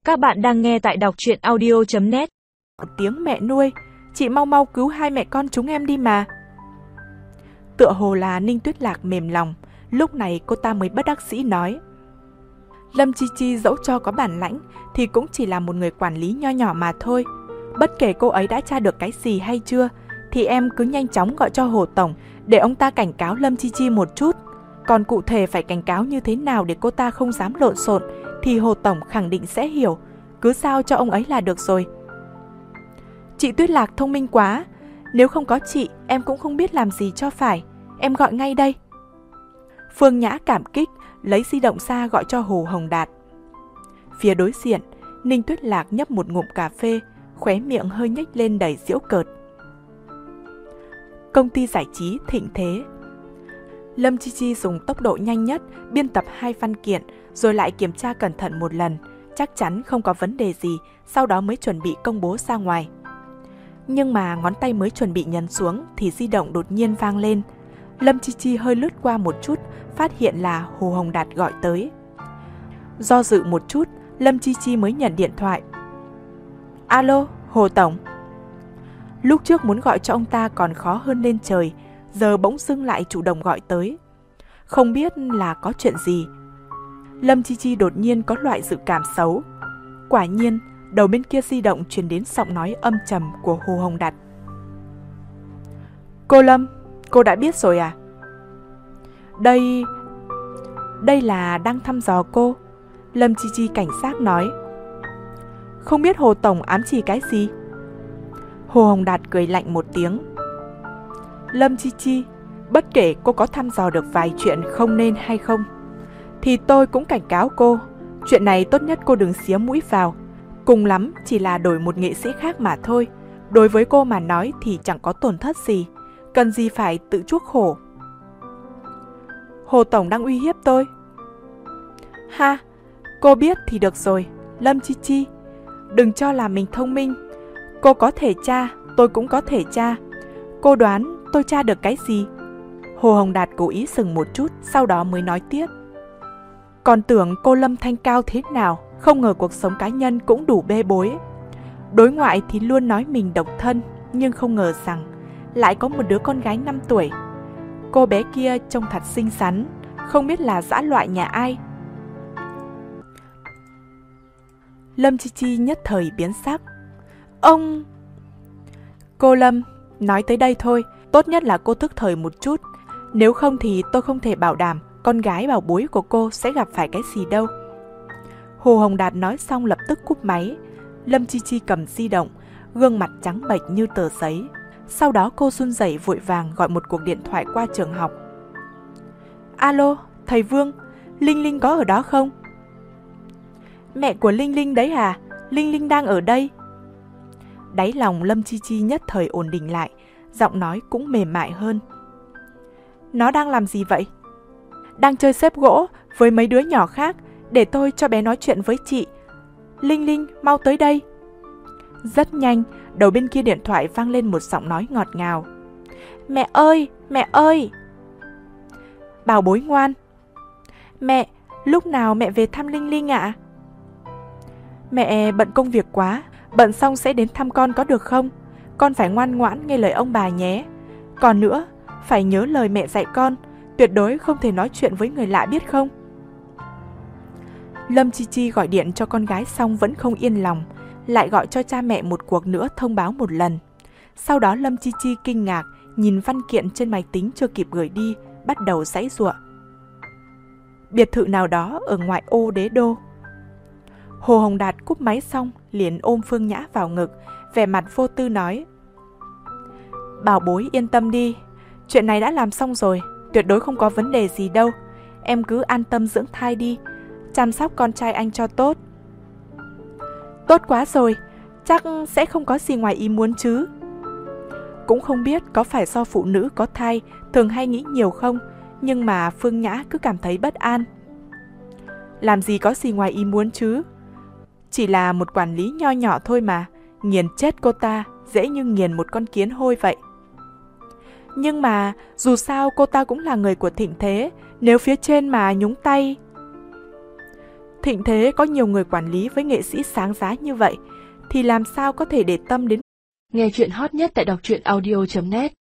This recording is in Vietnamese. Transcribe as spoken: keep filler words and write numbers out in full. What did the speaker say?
Các bạn đang nghe tại đọc truyện audio chấm net. Một tiếng mẹ nuôi, chị mau mau cứu hai mẹ con chúng em đi mà. Tựa hồ là Ninh Tuyết Lạc mềm lòng, lúc này cô ta mới bất đắc dĩ nói. Lâm Chi Chi dẫu cho có bản lãnh thì cũng chỉ là một người quản lý nho nhỏ mà thôi. Bất kể cô ấy đã tra được cái gì hay chưa, thì em cứ nhanh chóng gọi cho Hồ Tổng để ông ta cảnh cáo Lâm Chi Chi một chút. Còn cụ thể phải cảnh cáo như thế nào để cô ta không dám lộn xộn thì Hồ Tổng khẳng định sẽ hiểu, cứ giao cho ông ấy là được rồi. Chị Tuyết Lạc thông minh quá, nếu không có chị em cũng không biết làm gì cho phải, em gọi ngay đây. Phương Nhã cảm kích, lấy di động ra gọi cho Hồ Hồng Đạt. Phía đối diện, Ninh Tuyết Lạc nhấp một ngụm cà phê, khóe miệng hơi nhếch lên đầy giễu cợt. Công ty giải trí Thịnh Thế. Lâm Chi Chi dùng tốc độ nhanh nhất biên tập hai văn kiện rồi lại kiểm tra cẩn thận một lần, chắc chắn không có vấn đề gì, sau đó mới chuẩn bị công bố ra ngoài. Nhưng mà ngón tay mới chuẩn bị nhấn xuống thì di động đột nhiên vang lên. Lâm Chi Chi hơi lướt qua một chút, phát hiện là Hồ Hồng Đạt gọi tới. Do dự một chút, Lâm Chi Chi mới nhận điện thoại. Alo, Hồ Tổng. Lúc trước muốn gọi cho ông ta còn khó hơn lên trời, giờ bỗng dưng lại chủ động gọi tới. Không biết là có chuyện gì. Lâm Chi Chi đột nhiên có loại dự cảm xấu. Quả nhiên, đầu bên kia di động truyền đến giọng nói âm trầm của Hồ Hồng Đạt. Cô Lâm, cô đã biết rồi à? Đây... Đây là đang thăm dò cô. Lâm Chi Chi cảnh giác nói. Không biết Hồ Tổng ám chỉ cái gì? Hồ Hồng Đạt cười lạnh một tiếng. Lâm Chi Chi, bất kể cô có thăm dò được vài chuyện không nên hay không, thì tôi cũng cảnh cáo cô, chuyện này tốt nhất cô đừng xía mũi vào. Cùng lắm chỉ là đổi một nghệ sĩ khác mà thôi. Đối với cô mà nói thì chẳng có tổn thất gì, cần gì phải tự chuốc khổ. Hồ Tổng đang uy hiếp tôi. Ha, cô biết thì được rồi, Lâm Chi Chi. Đừng cho là mình thông minh. Cô có thể tra, tôi cũng có thể tra. Cô đoán tôi tra được cái gì? Hồ Hồng Đạt cố ý dừng một chút, sau đó mới nói tiếp. Còn tưởng cô Lâm thanh cao thế nào, không ngờ cuộc sống cá nhân cũng đủ bê bối. Đối ngoại thì luôn nói mình độc thân, nhưng không ngờ rằng lại có một đứa con gái năm tuổi. Cô bé kia trông thật xinh xắn, không biết là dã loại nhà ai. Lâm Chi Chi nhất thời biến sắc. Ông... Cô Lâm, nói tới đây thôi, tốt nhất là cô thức thời một chút. Nếu không thì tôi không thể bảo đảm con gái bảo bối của cô sẽ gặp phải cái gì đâu. Hồ Hồng Đạt nói xong lập tức cúp máy. Lâm Chi Chi cầm di động, gương mặt trắng bệch như tờ giấy. Sau đó cô run rẩy vội vàng gọi một cuộc điện thoại qua trường học. Alo, thầy Vương, Linh Linh có ở đó không? Mẹ của Linh Linh đấy à? Linh Linh đang ở đây. Đáy lòng Lâm Chi Chi nhất thời ổn định lại, giọng nói cũng mềm mại hơn. Nó đang làm gì vậy? Đang chơi xếp gỗ với mấy đứa nhỏ khác, để tôi cho bé nói chuyện với chị. Linh Linh, mau tới đây. Rất nhanh, đầu bên kia điện thoại vang lên một giọng nói ngọt ngào. Mẹ ơi, mẹ ơi. Bảo bối ngoan. Mẹ, lúc nào mẹ về thăm Linh Linh ạ? À? Mẹ bận công việc quá, bận xong sẽ đến thăm con có được không? Con phải ngoan ngoãn nghe lời ông bà nhé. Còn nữa, phải nhớ lời mẹ dạy con, tuyệt đối không thể nói chuyện với người lạ biết không? Lâm Chi Chi gọi điện cho con gái xong vẫn không yên lòng, lại gọi cho cha mẹ một cuộc nữa thông báo một lần. Sau đó Lâm Chi Chi kinh ngạc, nhìn văn kiện trên máy tính chưa kịp gửi đi, bắt đầu giãy giụa. Biệt thự nào đó ở ngoại ô Đế Đô. Hồ Hồng Đạt cúp máy xong, liền ôm Phương Nhã vào ngực, vẻ mặt vô tư nói. Bảo bối yên tâm đi, chuyện này đã làm xong rồi, tuyệt đối không có vấn đề gì đâu. Em cứ an tâm dưỡng thai đi, chăm sóc con trai anh cho tốt. Tốt quá rồi, chắc sẽ không có gì ngoài ý muốn chứ. Cũng không biết có phải do phụ nữ có thai thường hay nghĩ nhiều không, nhưng mà Phương Nhã cứ cảm thấy bất an. Làm gì có gì ngoài ý muốn chứ. Chỉ là một quản lý nho nhỏ thôi mà, nghiền chết cô ta dễ như nghiền một con kiến hôi vậy. Nhưng mà dù sao cô ta cũng là người của Thịnh Thế, nếu phía trên mà nhúng tay... thịnh thế có nhiều người quản lý với nghệ sĩ sáng giá như vậy, thì làm sao có thể để tâm đến. Nghe chuyện hot nhất tại đọc truyện audio chấm net